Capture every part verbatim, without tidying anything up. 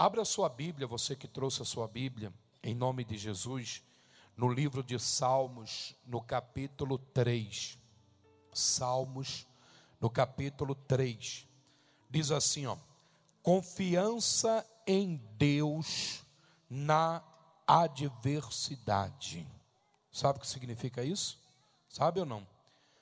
Abra a sua Bíblia, você que trouxe a sua Bíblia, em nome de Jesus, no livro de Salmos, no capítulo três. Salmos, no capítulo três. Diz assim, ó: confiança em Deus na adversidade. Sabe o que significa isso? Sabe ou não?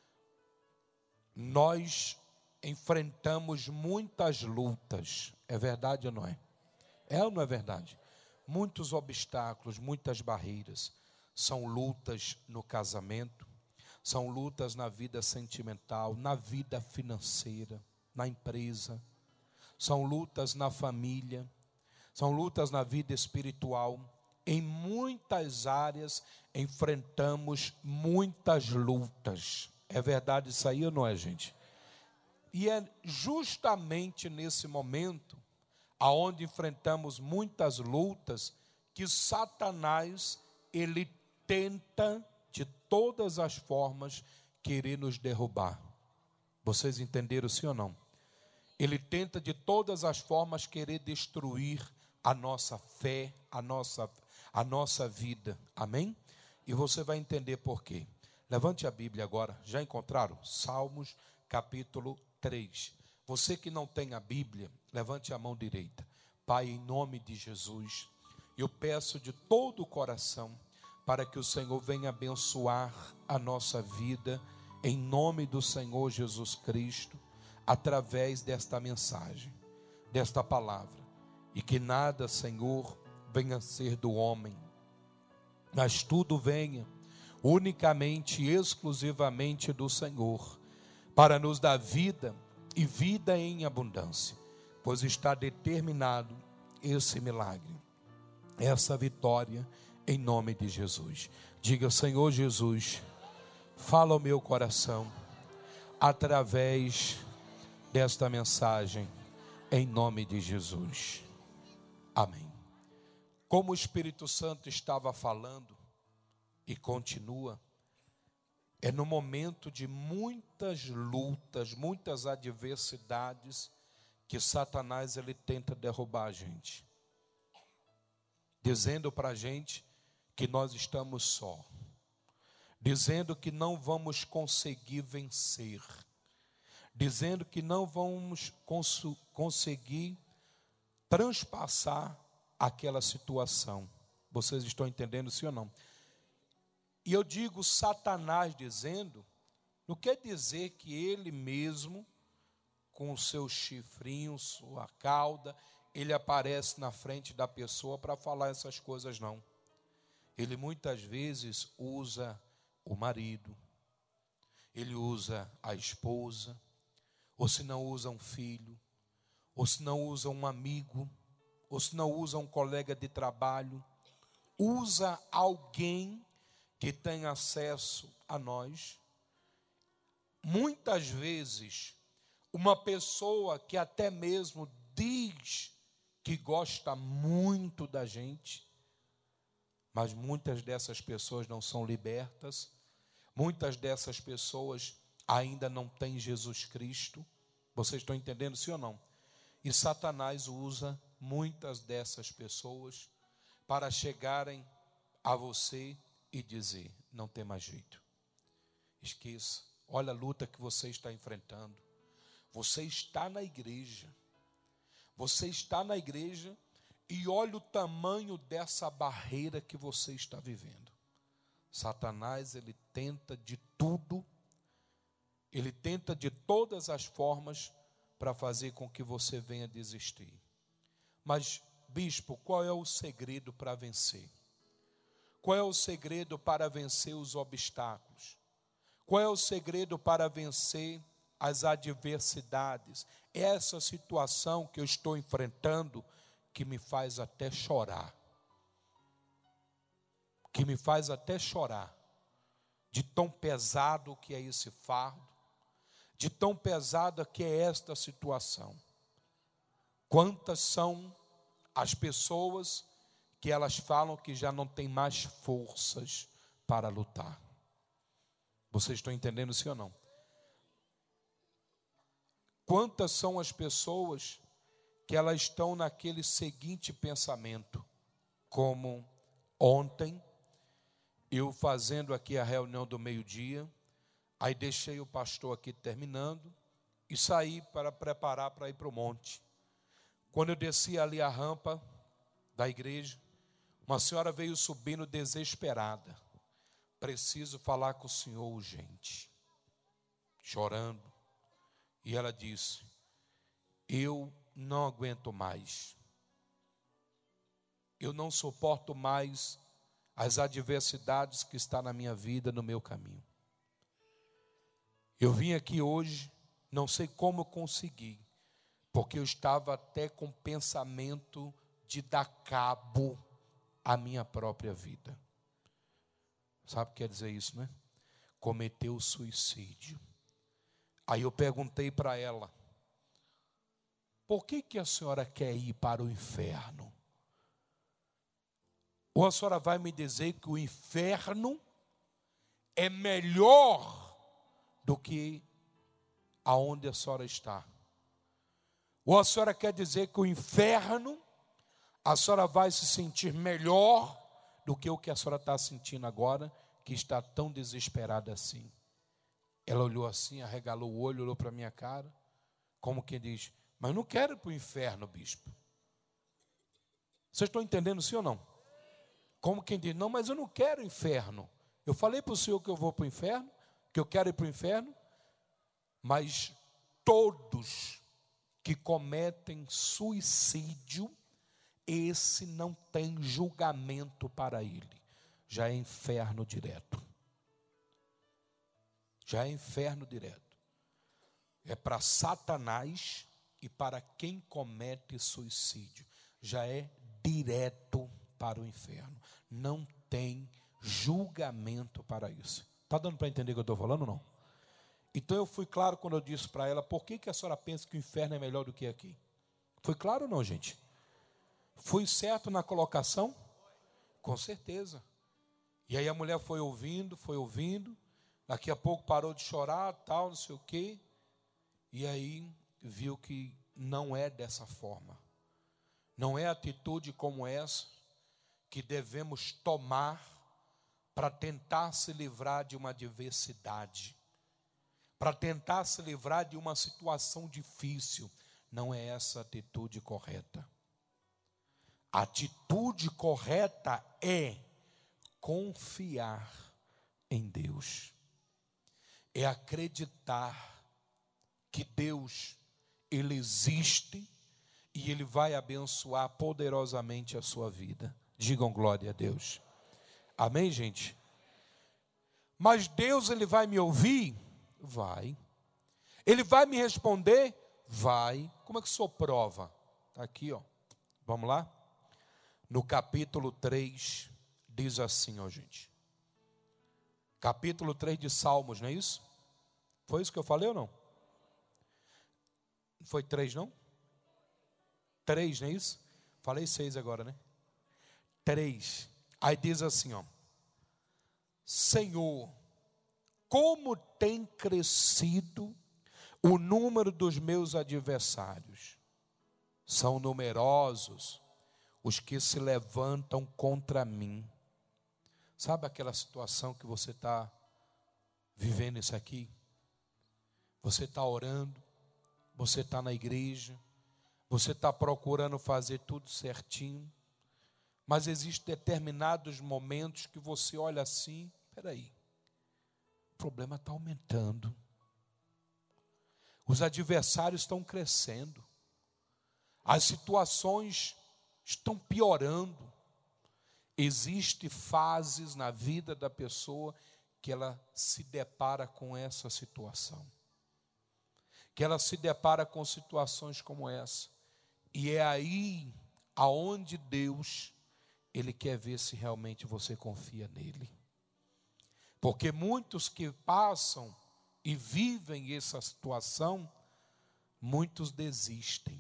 Nós enfrentamos muitas lutas. É verdade ou não é? É ou não é verdade? Muitos obstáculos, muitas barreiras. São lutas no casamento, são lutas na vida sentimental, na vida financeira, na empresa. São lutas na família, são lutas na vida espiritual. Em muitas áreas enfrentamos muitas lutas. É verdade isso aí ou não é, gente? E é justamente nesse momento, aonde enfrentamos muitas lutas, que Satanás, ele tenta de todas as formas querer nos derrubar. Vocês entenderam sim ou não? Ele tenta de todas as formas querer destruir a nossa fé, a nossa, a nossa vida. Amém? E você vai entender por quê. Levante a Bíblia agora. Já encontraram? Salmos, capítulo três. Você que não tem a Bíblia, levante a mão direita. Pai, em nome de Jesus, eu peço de todo o coração para que o Senhor venha abençoar a nossa vida, em nome do Senhor Jesus Cristo, através desta mensagem, desta palavra. E que nada, Senhor, venha a ser do homem, mas tudo venha unicamente e exclusivamente do Senhor, para nos dar vida e vida em abundância, pois está determinado esse milagre, essa vitória, em nome de Jesus. Diga: Senhor Jesus, fala ao meu coração, através desta mensagem, em nome de Jesus. Amém. Como o Espírito Santo estava falando e continua, é no momento de muitas lutas, muitas adversidades, que Satanás ele tenta derrubar a gente, dizendo para a gente que nós estamos só, dizendo que não vamos conseguir vencer, dizendo que não vamos cons- conseguir transpassar aquela situação. Vocês estão entendendo sim ou não? E eu digo Satanás dizendo, não quer dizer que ele mesmo, com o seu chifrinho, sua cauda, ele aparece na frente da pessoa para falar essas coisas, não. Ele muitas vezes usa o marido, ele usa a esposa, ou se não usa um filho, ou se não usa um amigo, ou se não usa um colega de trabalho, usa alguém que tem acesso a nós. Muitas vezes, uma pessoa que até mesmo diz que gosta muito da gente, mas muitas dessas pessoas não são libertas, muitas dessas pessoas ainda não têm Jesus Cristo. Vocês estão entendendo sim ou não? E Satanás usa muitas dessas pessoas para chegarem a você e dizer: não tem mais jeito, esqueça, olha a luta que você está enfrentando. Você está na igreja, você está na igreja e olha o tamanho dessa barreira que você está vivendo. Satanás, ele tenta de tudo, ele tenta de todas as formas para fazer com que você venha desistir. Mas, bispo, qual é o segredo para vencer? Qual é o segredo para vencer os obstáculos? Qual é o segredo para vencer as adversidades? Essa situação que eu estou enfrentando, que me faz até chorar. Que me faz até chorar. De tão pesado que é esse fardo. De tão pesada que é esta situação. Quantas são as pessoas que elas falam que já não tem mais forças para lutar? Vocês estão entendendo sim ou não? Quantas são as pessoas que elas estão naquele seguinte pensamento, como ontem, eu fazendo aqui a reunião do meio-dia, aí deixei o pastor aqui terminando e saí para preparar para ir para o monte. Quando eu desci ali a rampa da igreja, uma senhora veio subindo desesperada. Preciso falar com o senhor urgente. Chorando. E ela disse: eu não aguento mais. Eu não suporto mais as adversidades que estão na minha vida, no meu caminho. Eu vim aqui hoje, não sei como eu consegui, porque eu estava até com pensamento de dar cabo à minha própria vida. Sabe o que quer dizer isso, né? Cometeu suicídio. Aí eu perguntei para ela: por que que a senhora quer ir para o inferno? Ou a senhora vai me dizer que o inferno é melhor do que aonde a senhora está? Ou a senhora quer dizer que o inferno, a senhora vai se sentir melhor do que o que a senhora está sentindo agora, que está tão desesperada assim? Ela olhou assim, arregalou o olho, olhou para a minha cara, como quem diz: mas não quero ir para o inferno, bispo. Vocês estão entendendo, sim ou não? Como quem diz: não, mas eu não quero inferno. Eu falei para o senhor que eu vou para o inferno, que eu quero ir para o inferno, mas todos que cometem suicídio, esse não tem julgamento para ele, já é inferno direto. Já é inferno direto. É para Satanás e para quem comete suicídio, já é direto para o inferno. Não tem julgamento para isso. Está dando para entender o que eu estou falando ou não? Então eu fui claro quando eu disse para ela: por que que a senhora pensa que o inferno é melhor do que aqui? Fui claro ou não, gente? Fui certo na colocação? Com certeza. E aí a mulher foi ouvindo, foi ouvindo, daqui a pouco parou de chorar, tal, não sei o quê, e aí viu que não é dessa forma. Não é atitude como essa que devemos tomar para tentar se livrar de uma adversidade, para tentar se livrar de uma situação difícil. Não é essa a atitude correta. A atitude correta é confiar em Deus. É acreditar que Deus, Ele existe e Ele vai abençoar poderosamente a sua vida. Digam glória a Deus. Amém, gente? Mas Deus, Ele vai me ouvir? Vai. Ele vai me responder? Vai. Como é que sou prova? Está aqui, ó. Vamos lá? No capítulo três, diz assim, ó, gente. Capítulo três de Salmos, não é isso? Foi isso que eu falei ou não? Foi três, não? três, não é isso? Falei seis agora, né? três. Aí diz assim, ó: Senhor, como tem crescido o número dos meus adversários. São numerosos os que se levantam contra mim. Sabe aquela situação que você está vivendo isso aqui? Você está orando, você está na igreja, você está procurando fazer tudo certinho, mas existem determinados momentos que você olha assim: peraí, o problema está aumentando, os adversários estão crescendo, as situações estão piorando. Existem fases na vida da pessoa que ela se depara com essa situação, que ela se depara com situações como essa, e é aí aonde Deus, Ele quer ver se realmente você confia nele. Porque muitos que passam e vivem essa situação, muitos desistem.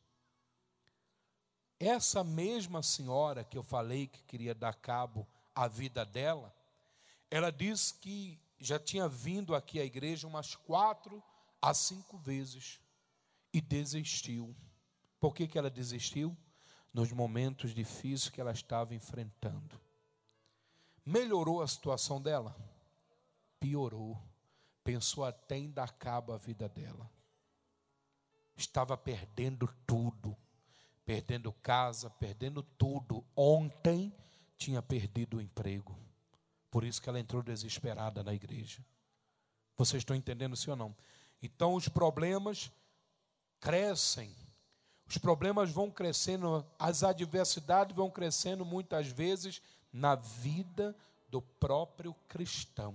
Essa mesma senhora que eu falei que queria dar cabo à vida dela, ela diz que já tinha vindo aqui à igreja umas quatro a cinco vezes e desistiu. Por que que ela desistiu? Nos momentos difíceis que ela estava enfrentando. Melhorou a situação dela? Piorou. Pensou até em dar cabo à vida dela. Estava perdendo tudo. Perdendo casa, perdendo tudo. Ontem tinha perdido o emprego. Por isso que ela entrou desesperada na igreja. Vocês estão entendendo, sim ou não? Então os problemas crescem. Os problemas vão crescendo, as adversidades vão crescendo muitas vezes na vida do próprio cristão.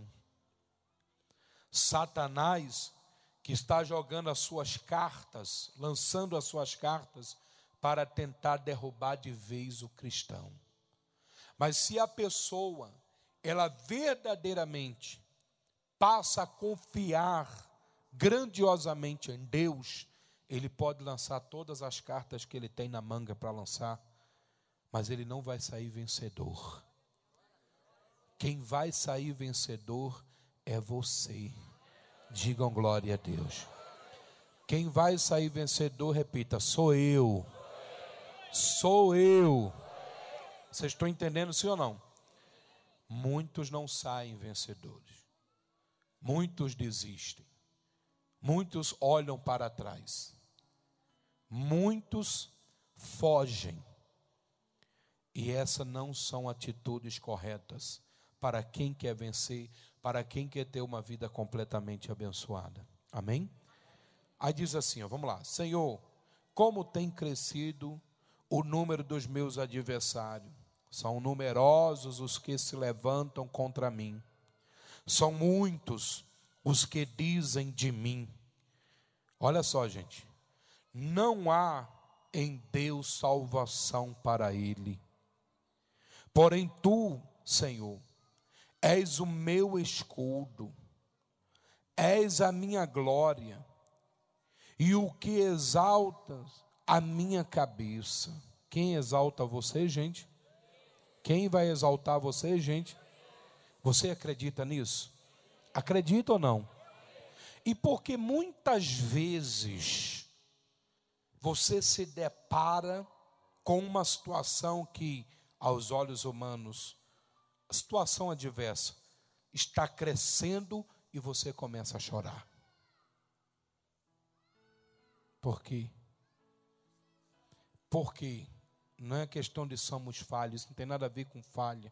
Satanás, que está jogando as suas cartas, lançando as suas cartas para tentar derrubar de vez o cristão. Mas se a pessoa, ela verdadeiramente passa a confiar grandiosamente em Deus, ele pode lançar todas as cartas que ele tem na manga para lançar, mas ele não vai sair vencedor. Quem vai sair vencedor é você. Digam glória a Deus. Quem vai sair vencedor, repita, sou eu. Sou eu. Vocês estão entendendo, sim ou não? Muitos não saem vencedores. Muitos desistem. Muitos olham para trás. Muitos fogem. E essas não são atitudes corretas para quem quer vencer, para quem quer ter uma vida completamente abençoada. Amém? Aí diz assim, ó, vamos lá. Senhor, como tem crescido o número dos meus adversários. São numerosos os que se levantam contra mim. São muitos os que dizem de mim. Olha só, gente. Não há em Deus salvação para ele. Porém tu, Senhor, és o meu escudo. És a minha glória. E o que exaltas a minha cabeça. Quem exalta você, gente? Quem vai exaltar você, gente? Você acredita nisso? Acredita ou não? E porque muitas vezes você se depara com uma situação que, aos olhos humanos, a situação adversa está crescendo e você começa a chorar. Por quê? Porque não é questão de somos falhos, isso não tem nada a ver com falha.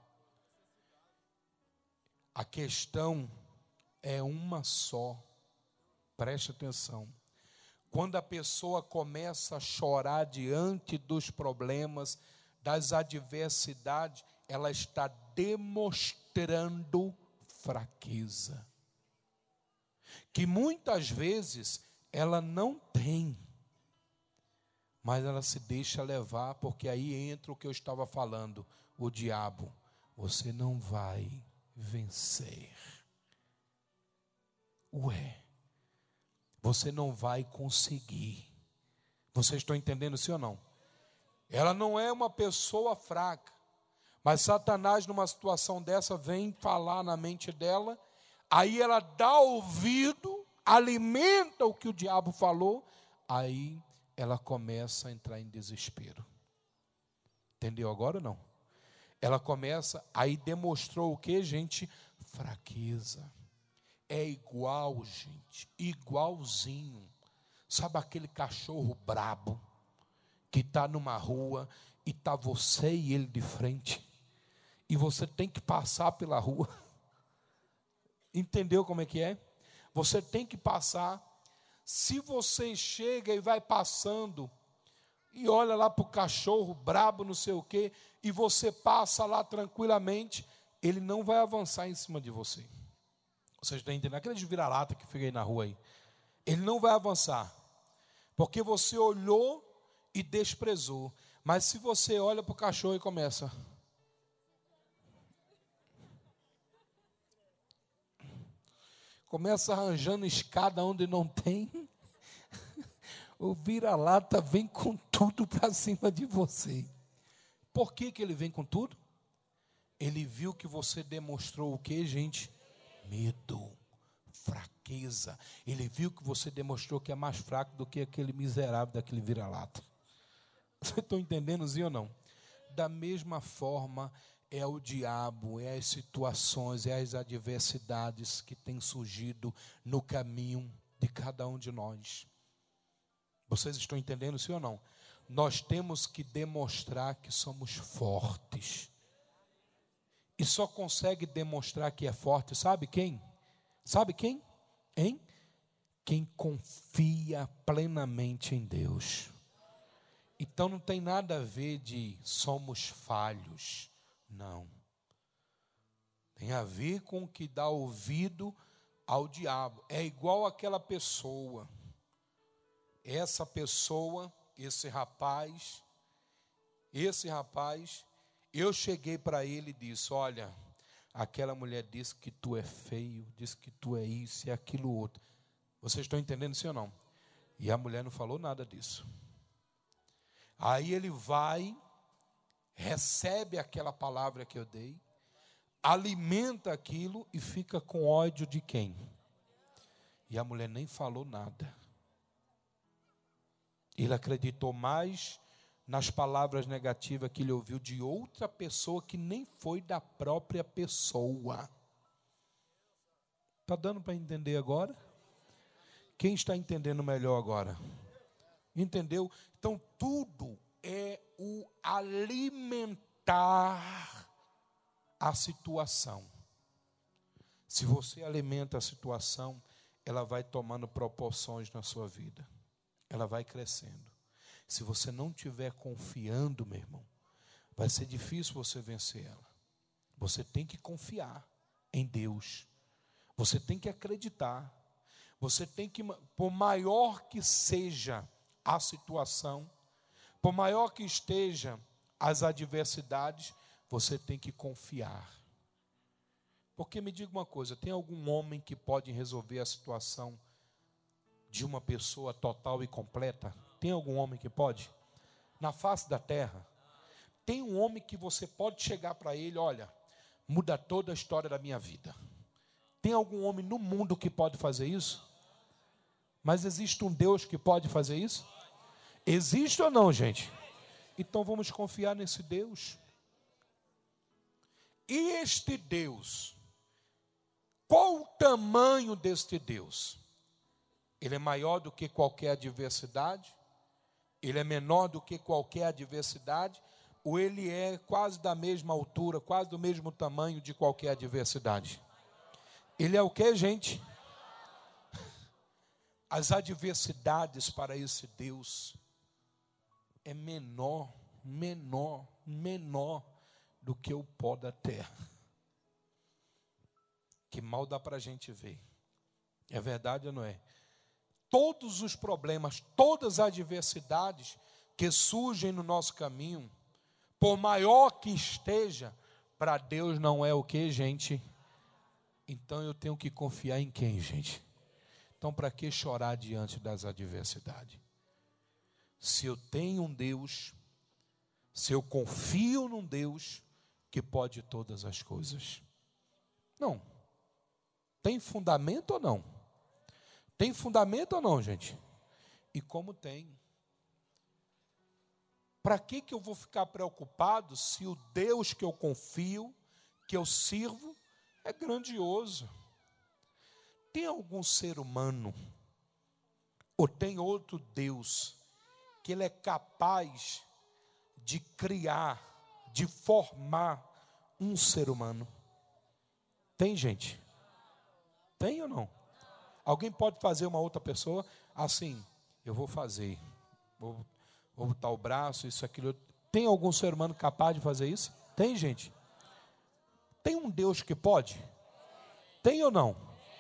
A questão é uma só. Preste atenção. Quando a pessoa começa a chorar diante dos problemas, das adversidades, ela está demonstrando fraqueza. Que muitas vezes ela não tem. Mas ela se deixa levar, porque aí entra o que eu estava falando, o diabo. Você não vai vencer. Ué, você não vai conseguir. Vocês estão entendendo, sim ou não? Ela não é uma pessoa fraca, mas Satanás, numa situação dessa, vem falar na mente dela, aí ela dá ouvido, alimenta o que o diabo falou, aí ela começa a entrar em desespero. Entendeu agora ou não? Ela começa, aí demonstrou o que, gente? Fraqueza. É igual, gente, igualzinho. Sabe aquele cachorro brabo, que está numa rua, e está você e ele de frente, e você tem que passar pela rua. Entendeu como é que é? Você tem que passar. Se você chega e vai passando, e olha lá para o cachorro brabo, não sei o quê, e você passa lá tranquilamente, ele não vai avançar em cima de você. Vocês estão entendendo? Aquele de vira-lata que fica aí na rua aí. Ele não vai avançar, porque você olhou e desprezou. Mas se você olha para o cachorro e começa... Começa arranjando escada onde não tem... O vira-lata vem com tudo para cima de você. Por que que ele vem com tudo? Ele viu que você demonstrou o que, gente? Medo, fraqueza. Ele viu que você demonstrou que é mais fraco do que aquele miserável daquele vira-lata. Vocês estão entendendo, sim ou não? Da mesma forma, é o diabo, é as situações, é as adversidades que têm surgido no caminho de cada um de nós. Vocês estão entendendo, sim ou não? Nós temos que demonstrar que somos fortes. E só consegue demonstrar que é forte, sabe quem? Sabe quem? Hein? Quem confia plenamente em Deus. Então não tem nada a ver de somos falhos. Não. Tem a ver com o que dá ouvido ao diabo. É igual aquela pessoa. Essa pessoa, esse rapaz, esse rapaz, eu cheguei para ele e disse: olha, aquela mulher disse que tu é feio, disse que tu é isso e aquilo outro. Vocês estão entendendo, sim ou não? E a mulher não falou nada disso. Aí ele vai, recebe aquela palavra que eu dei, alimenta aquilo e fica com ódio de quem? E a mulher nem falou nada. Ele acreditou mais nas palavras negativas que ele ouviu de outra pessoa que nem foi da própria pessoa. Está dando para entender agora? Quem está entendendo melhor agora? Entendeu? Então tudo é o alimentar a situação. Se você alimenta a situação, ela vai tomando proporções na sua vida. Ela vai crescendo. Se você não estiver confiando, meu irmão, vai ser difícil você vencer ela. Você tem que confiar em Deus. Você tem que acreditar. Você tem que, por maior que seja a situação, por maior que esteja as adversidades, você tem que confiar. Porque me diga uma coisa, tem algum homem que pode resolver a situação de uma pessoa total e completa? Tem algum homem que pode? Na face da terra, tem um homem que você pode chegar para ele: olha, muda toda a história da minha vida. Tem algum homem no mundo que pode fazer isso? Mas existe um Deus que pode fazer isso? Existe ou não, gente? Então vamos confiar nesse Deus. E este Deus, qual o tamanho deste Deus? Ele é maior do que qualquer adversidade? Ele é menor do que qualquer adversidade? Ou ele é quase da mesma altura, quase do mesmo tamanho de qualquer adversidade? Ele é o que, gente? As adversidades para esse Deus é menor, menor, menor do que o pó da terra. Que mal dá para a gente ver. É verdade ou não é? Todos os problemas, todas as adversidades que surgem no nosso caminho, por maior que esteja, para Deus não é o que, gente? Então eu tenho que confiar em quem, gente? Então para que chorar diante das adversidades? Se eu tenho um Deus, se eu confio num Deus que pode todas as coisas. Não. Tem fundamento ou não? Tem fundamento ou não, gente? E como tem? Para que que eu vou ficar preocupado se o Deus que eu confio, que eu sirvo, é grandioso? Tem algum ser humano, ou tem outro Deus, que ele é capaz de criar, de formar um ser humano? Tem, gente? Tem ou não? Alguém pode fazer uma outra pessoa assim? Eu vou fazer, vou, vou botar o braço, isso, aquilo. Tem algum ser humano capaz de fazer isso? Tem, gente? Tem um Deus que pode? Tem ou não?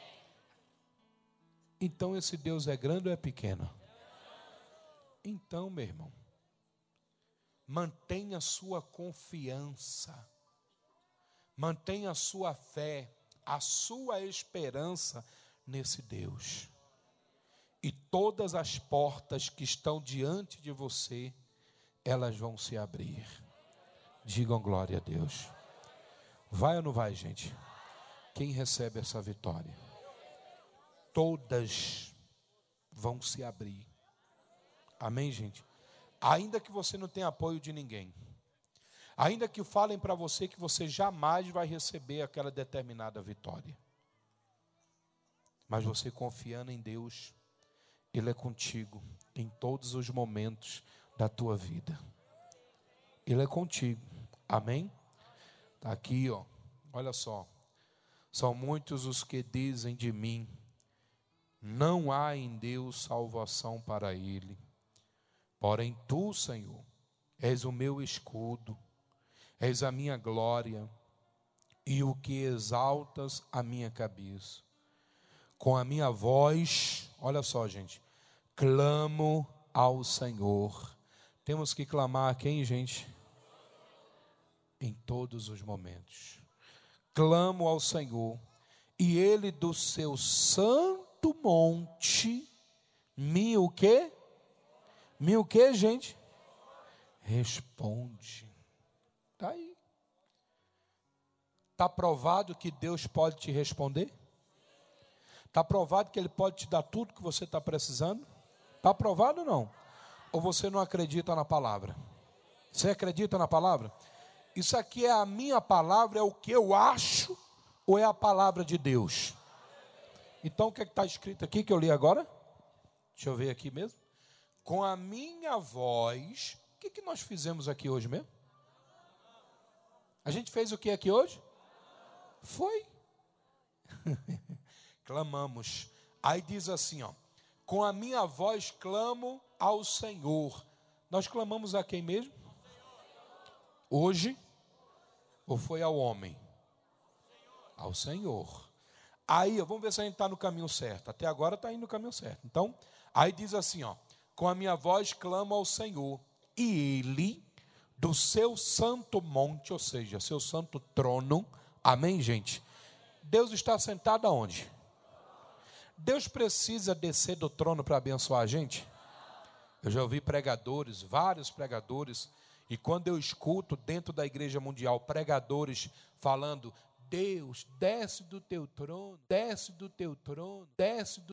Então esse Deus é grande ou é pequeno? Então, meu irmão, mantenha a sua confiança, mantenha a sua fé, a sua esperança nesse Deus. E todas as portas que estão diante de você, elas vão se abrir. Digam glória a Deus. Vai ou não vai, gente? Quem recebe essa vitória? Todas vão se abrir. Amém, gente? Ainda que você não tenha apoio de ninguém. Ainda que falem para você que você jamais vai receber aquela determinada vitória. Mas você confiando em Deus, Ele é contigo em todos os momentos da tua vida. Ele é contigo. Amém? Está aqui, ó. Olha só. São muitos os que dizem de mim, não há em Deus salvação para ele. Porém tu, Senhor, és o meu escudo, és a minha glória e o que exaltas a minha cabeça. Com a minha voz, olha só, gente, clamo ao Senhor. Temos que clamar a quem, gente? Em todos os momentos. Clamo ao Senhor, e Ele do seu santo monte, me o quê? Me o quê, gente? Responde. Está aí. Está provado que Deus pode te responder? Está provado que Ele pode te dar tudo que você está precisando? Está provado ou não? Ou você não acredita na palavra? Você acredita na palavra? Isso aqui é a minha palavra, é o que eu acho, ou é a palavra de Deus? Então o que é está escrito aqui que eu li agora? Deixa eu ver aqui mesmo. Com a minha voz, o que, que nós fizemos aqui hoje mesmo? A gente fez o que aqui hoje? Foi. Clamamos. Aí diz assim, ó. Com a minha voz clamo ao Senhor. Nós clamamos a quem mesmo? Hoje? Ou foi ao homem? Ao Senhor. Aí, vamos ver se a gente está no caminho certo. Até agora está indo no caminho certo. Então, aí diz assim, ó. Com a minha voz clamo ao Senhor, e Ele, do seu santo monte, ou seja, seu santo trono, amém, gente? Deus está sentado aonde? Deus precisa descer do trono para abençoar a gente? Eu já ouvi pregadores, vários pregadores, e quando eu escuto dentro da igreja mundial, pregadores falando, Deus, desce do teu trono, desce do teu trono, desce do